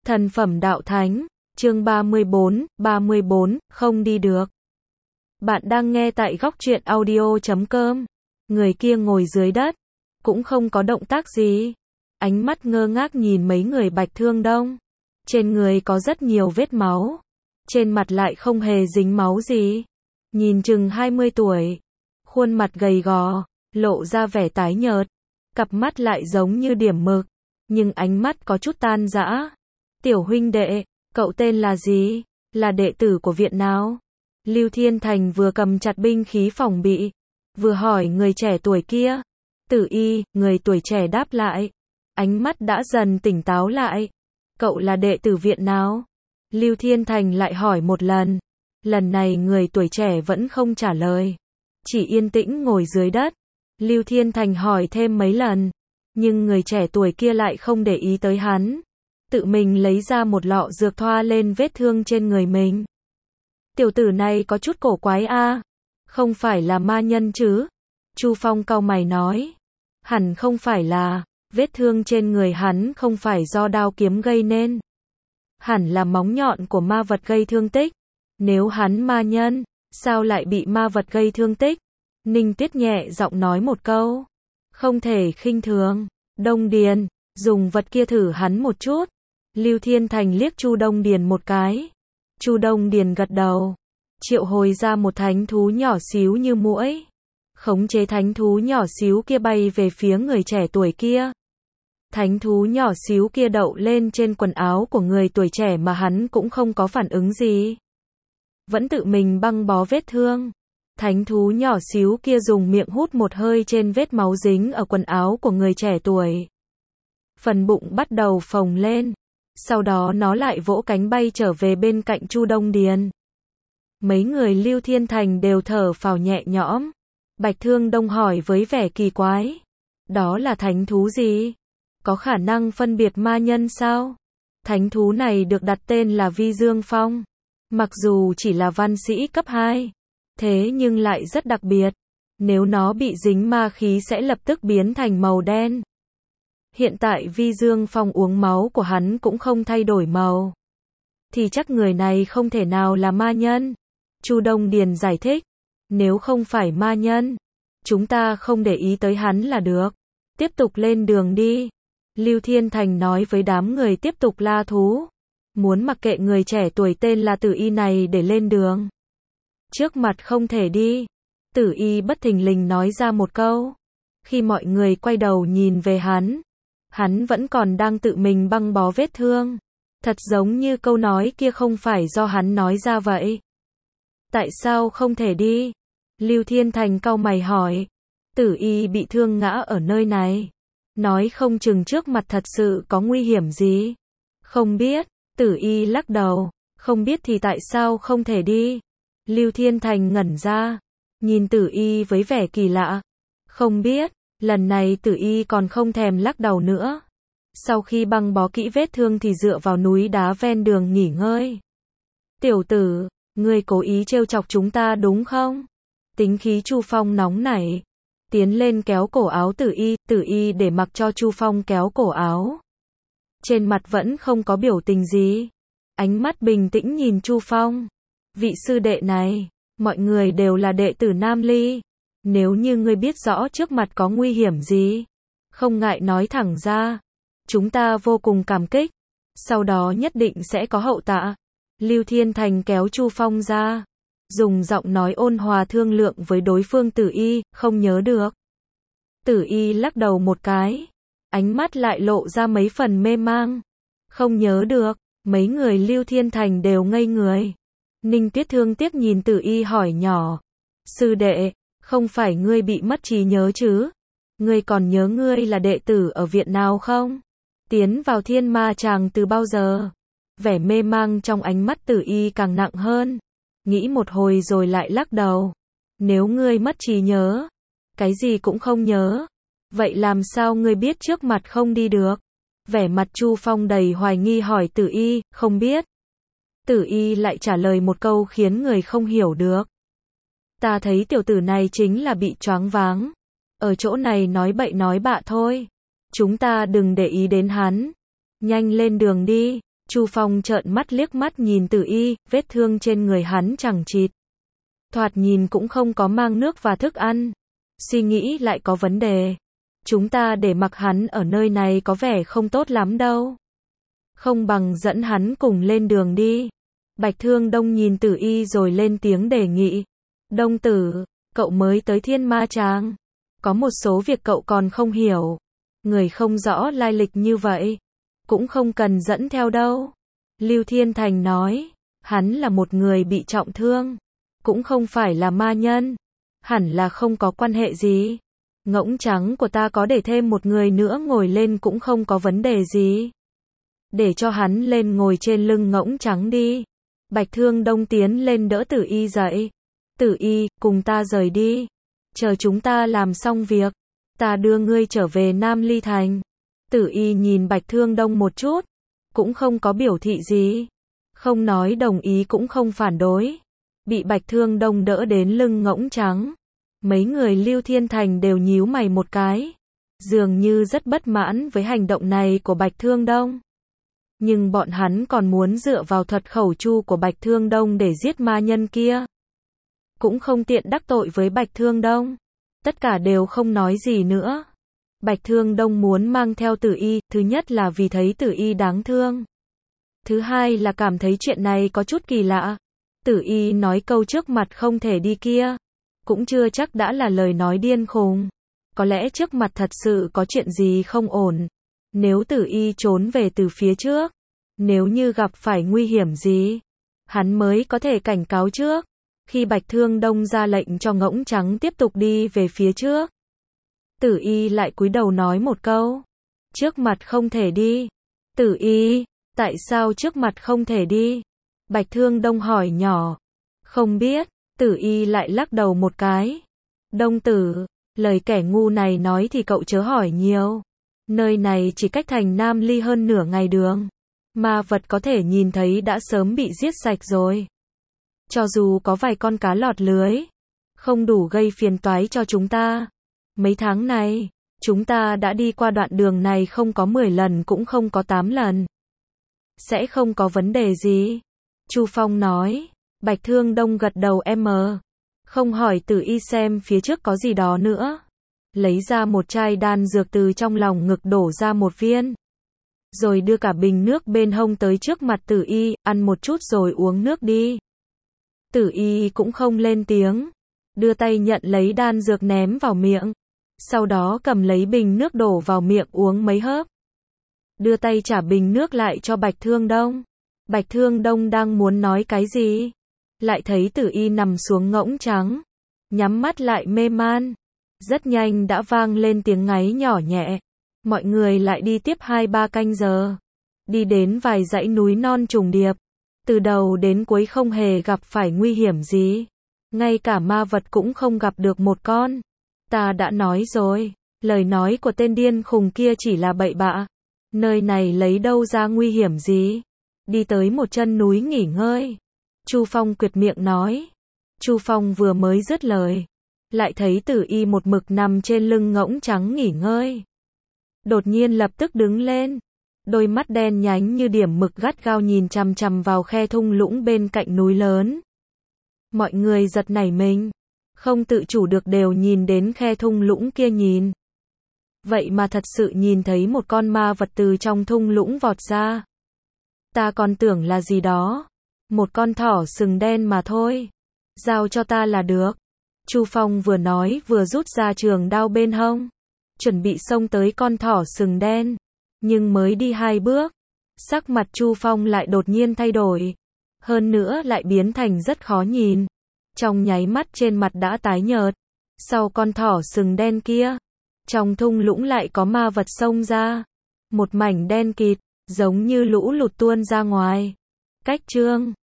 Thần phẩm đạo thánh, chương 34, không đi được. Bạn đang nghe tại góc truyện audio.com. Người kia ngồi dưới đất, cũng không có động tác gì. Ánh mắt ngơ ngác nhìn mấy người Bạch Thương Đông. Trên người có rất nhiều vết máu. Trên mặt lại không hề dính máu gì. Nhìn chừng 20 tuổi. Khuôn mặt gầy gò, lộ ra vẻ tái nhợt. Cặp mắt lại giống như điểm mực. Nhưng ánh mắt có chút tan rã. Tiểu huynh đệ, cậu tên là gì? Là đệ tử của viện nào? Lưu Thiên Thành vừa cầm chặt binh khí phòng bị, vừa hỏi người trẻ tuổi kia. Tử Y, người tuổi trẻ đáp lại. Ánh mắt đã dần tỉnh táo lại. Cậu là đệ tử viện nào? Lưu Thiên Thành lại hỏi một lần. Lần này người tuổi trẻ vẫn không trả lời. Chỉ yên tĩnh ngồi dưới đất. Lưu Thiên Thành hỏi thêm mấy lần. Nhưng người trẻ tuổi kia lại không để ý tới hắn. Tự mình lấy ra một lọ dược thoa lên vết thương trên người mình. Tiểu tử này có chút cổ quái a, không phải là ma nhân chứ? Chu Phong cau mày nói. Hẳn không phải là, vết thương trên người hắn không phải do đao kiếm gây nên. Hẳn là móng nhọn của ma vật gây thương tích. Nếu hắn ma nhân, sao lại bị ma vật gây thương tích? Ninh Tuyết nhẹ giọng nói một câu. Không thể khinh thường. Đông Điền, dùng vật kia thử hắn một chút. Lưu Thiên Thành liếc Chu Đông Điền một cái. Chu Đông Điền gật đầu. Triệu hồi ra một thánh thú nhỏ xíu như muỗi. Khống chế thánh thú nhỏ xíu kia bay về phía người trẻ tuổi kia. Thánh thú nhỏ xíu kia đậu lên trên quần áo của người tuổi trẻ mà hắn cũng không có phản ứng gì. Vẫn tự mình băng bó vết thương. Thánh thú nhỏ xíu kia dùng miệng hút một hơi trên vết máu dính ở quần áo của người trẻ tuổi. Phần bụng bắt đầu phồng lên. Sau đó nó lại vỗ cánh bay trở về bên cạnh Chu Đông Điền. Mấy người Lưu Thiên Thành đều thở phào nhẹ nhõm. Bạch Thương Đông hỏi với vẻ kỳ quái. Đó là thánh thú gì? Có khả năng phân biệt ma nhân sao? Thánh thú này được đặt tên là Vi Dương Phong. Mặc dù chỉ là văn sĩ cấp 2. Thế nhưng lại rất đặc biệt. Nếu nó bị dính ma khí sẽ lập tức biến thành màu đen. Hiện tại Vi Dương Phong uống máu của hắn cũng không thay đổi màu. Thì chắc người này không thể nào là ma nhân. Chu Đông Điền giải thích. Nếu không phải ma nhân, chúng ta không để ý tới hắn là được. Tiếp tục lên đường đi. Lưu Thiên Thành nói với đám người tiếp tục la thú. Muốn mặc kệ người trẻ tuổi tên là Tử Y này để lên đường. Trước mặt không thể đi. Tử Y bất thình lình nói ra một câu. Khi mọi người quay đầu nhìn về hắn vẫn còn đang tự mình băng bó vết thương. Thật giống như câu nói kia không phải do hắn nói ra vậy. Tại sao không thể đi? Lưu Thiên Thành cau mày hỏi. Tử Y bị thương ngã ở nơi này. Nói không chừng trước mặt thật sự có nguy hiểm gì. Không biết. Tử Y lắc đầu. Không biết thì tại sao không thể đi? Lưu Thiên Thành ngẩn ra. Nhìn Tử Y với vẻ kỳ lạ. Không biết. Lần này Tử Y còn không thèm lắc đầu nữa. Sau khi băng bó kỹ vết thương thì dựa vào núi đá ven đường nghỉ ngơi. Tiểu tử, ngươi cố ý trêu chọc chúng ta đúng không? Tính khí Chu Phong nóng nảy. Tiến lên kéo cổ áo Tử Y để mặc cho Chu Phong kéo cổ áo. Trên mặt vẫn không có biểu tình gì. Ánh mắt bình tĩnh nhìn Chu Phong. Vị sư đệ này, mọi người đều là đệ tử Nam Ly. Nếu như ngươi biết rõ trước mặt có nguy hiểm gì, không ngại nói thẳng ra. Chúng ta vô cùng cảm kích. Sau đó nhất định sẽ có hậu tạ. Lưu Thiên Thành kéo Chu Phong ra. Dùng giọng nói ôn hòa thương lượng với đối phương Tử Y, không nhớ được. Tử Y lắc đầu một cái. Ánh mắt lại lộ ra mấy phần mê mang. Không nhớ được. Mấy người Lưu Thiên Thành đều ngây người. Ninh Tuyết thương tiếc nhìn Tử Y hỏi nhỏ. Sư đệ, không phải ngươi bị mất trí nhớ chứ? Ngươi còn nhớ ngươi là đệ tử ở viện nào không? Tiến vào Thiên Ma Tràng từ bao giờ? Vẻ mê mang trong ánh mắt Tử Y càng nặng hơn. Nghĩ một hồi rồi lại lắc đầu. Nếu ngươi mất trí nhớ, cái gì cũng không nhớ, vậy làm sao ngươi biết trước mặt không đi được? Vẻ mặt Chu Phong đầy hoài nghi hỏi Tử Y, không biết. Tử Y lại trả lời một câu khiến người không hiểu được. Ta thấy tiểu tử này chính là bị choáng váng. Ở chỗ này nói bậy nói bạ thôi. Chúng ta đừng để ý đến hắn. Nhanh lên đường đi. Chu Phong trợn mắt liếc mắt nhìn Tử Y, vết thương trên người hắn chẳng chịt. Thoạt nhìn cũng không có mang nước và thức ăn. Suy nghĩ lại có vấn đề. Chúng ta để mặc hắn ở nơi này có vẻ không tốt lắm đâu. Không bằng dẫn hắn cùng lên đường đi. Bạch Thương Đông nhìn Tử Y rồi lên tiếng đề nghị. Đông tử, cậu mới tới Thiên Ma Tràng. Có một số việc cậu còn không hiểu. Người không rõ lai lịch như vậy. Cũng không cần dẫn theo đâu. Lưu Thiên Thành nói. Hắn là một người bị trọng thương. Cũng không phải là ma nhân. Hẳn là không có quan hệ gì. Ngỗng trắng của ta có để thêm một người nữa ngồi lên cũng không có vấn đề gì. Để cho hắn lên ngồi trên lưng ngỗng trắng đi. Bạch Thương Đông tiến lên đỡ Tử Y dậy. Tử Y, cùng ta rời đi. Chờ chúng ta làm xong việc. Ta đưa ngươi trở về Nam Ly Thành. Tử Y nhìn Bạch Thương Đông một chút. Cũng không có biểu thị gì. Không nói đồng ý cũng không phản đối. Bị Bạch Thương Đông đỡ đến lưng ngỗng trắng. Mấy người Lưu Thiên Thành đều nhíu mày một cái. Dường như rất bất mãn với hành động này của Bạch Thương Đông. Nhưng bọn hắn còn muốn dựa vào thuật khẩu chu của Bạch Thương Đông để giết ma nhân kia. Cũng không tiện đắc tội với Bạch Thương Đông. Tất cả đều không nói gì nữa. Bạch Thương Đông muốn mang theo Tử Y, thứ nhất là vì thấy Tử Y đáng thương. Thứ hai là cảm thấy chuyện này có chút kỳ lạ. Tử Y nói câu trước mặt không thể đi kia. Cũng chưa chắc đã là lời nói điên khùng. Có lẽ trước mặt thật sự có chuyện gì không ổn. Nếu Tử Y trốn về từ phía trước. Nếu như gặp phải nguy hiểm gì. Hắn mới có thể cảnh cáo trước. Khi Bạch Thương Đông ra lệnh cho ngỗng trắng tiếp tục đi về phía trước. Tử Y lại cúi đầu nói một câu. Trước mặt không thể đi. Tử Y, tại sao trước mặt không thể đi? Bạch Thương Đông hỏi nhỏ. Không biết. Tử Y lại lắc đầu một cái. Đông tử, lời kẻ ngu này nói thì cậu chớ hỏi nhiều. Nơi này chỉ cách thành Nam Ly hơn nửa ngày đường. Ma vật có thể nhìn thấy đã sớm bị giết sạch rồi. Cho dù có vài con cá lọt lưới, không đủ gây phiền toái cho chúng ta. Mấy tháng này, chúng ta đã đi qua đoạn đường này không có 10 lần cũng không có 8 lần. Sẽ không có vấn đề gì. Chu Phong nói. Bạch Thương Đông gật đầu không hỏi Tử Y xem phía trước có gì đó nữa. Lấy ra một chai đan dược từ trong lòng ngực đổ ra một viên. Rồi đưa cả bình nước bên hông tới trước mặt Tử Y, ăn một chút rồi uống nước đi. Tử Y cũng không lên tiếng. Đưa tay nhận lấy đan dược ném vào miệng. Sau đó cầm lấy bình nước đổ vào miệng uống mấy hớp. Đưa tay trả bình nước lại cho Bạch Thương Đông. Bạch Thương Đông đang muốn nói cái gì? Lại thấy Tử Y nằm xuống ngỗng trắng. Nhắm mắt lại mê man. Rất nhanh đã vang lên tiếng ngáy nhỏ nhẹ. Mọi người lại đi tiếp 2-3 canh giờ. Đi đến vài dãy núi non trùng điệp. Từ đầu đến cuối không hề gặp phải nguy hiểm gì. Ngay cả ma vật cũng không gặp được một con. Ta đã nói rồi. Lời nói của tên điên khùng kia chỉ là bậy bạ. Nơi này lấy đâu ra nguy hiểm gì. Đi tới một chân núi nghỉ ngơi. Chu Phong quyệt miệng nói. Chu Phong vừa mới dứt lời. Lại thấy Tử Y một mực nằm trên lưng ngỗng trắng nghỉ ngơi. Đột nhiên lập tức đứng lên. Đôi mắt đen nhánh như điểm mực gắt gao nhìn chằm chằm vào khe thung lũng bên cạnh núi lớn. Mọi người giật nảy mình. Không tự chủ được đều nhìn đến khe thung lũng kia nhìn. Vậy mà thật sự nhìn thấy một con ma vật từ trong thung lũng vọt ra. Ta còn tưởng là gì đó. Một con thỏ sừng đen mà thôi. Giao cho ta là được. Chu Phong vừa nói vừa rút ra trường đao bên hông. Chuẩn bị xông tới con thỏ sừng đen. Nhưng mới đi 2 bước. Sắc mặt Chu Phong lại đột nhiên thay đổi. Hơn nữa lại biến thành rất khó nhìn. Trong nháy mắt trên mặt đã tái nhợt. Sau con thỏ sừng đen kia. Trong thung lũng lại có ma vật xông ra. Một mảnh đen kịt. Giống như lũ lụt tuôn ra ngoài. Cách chương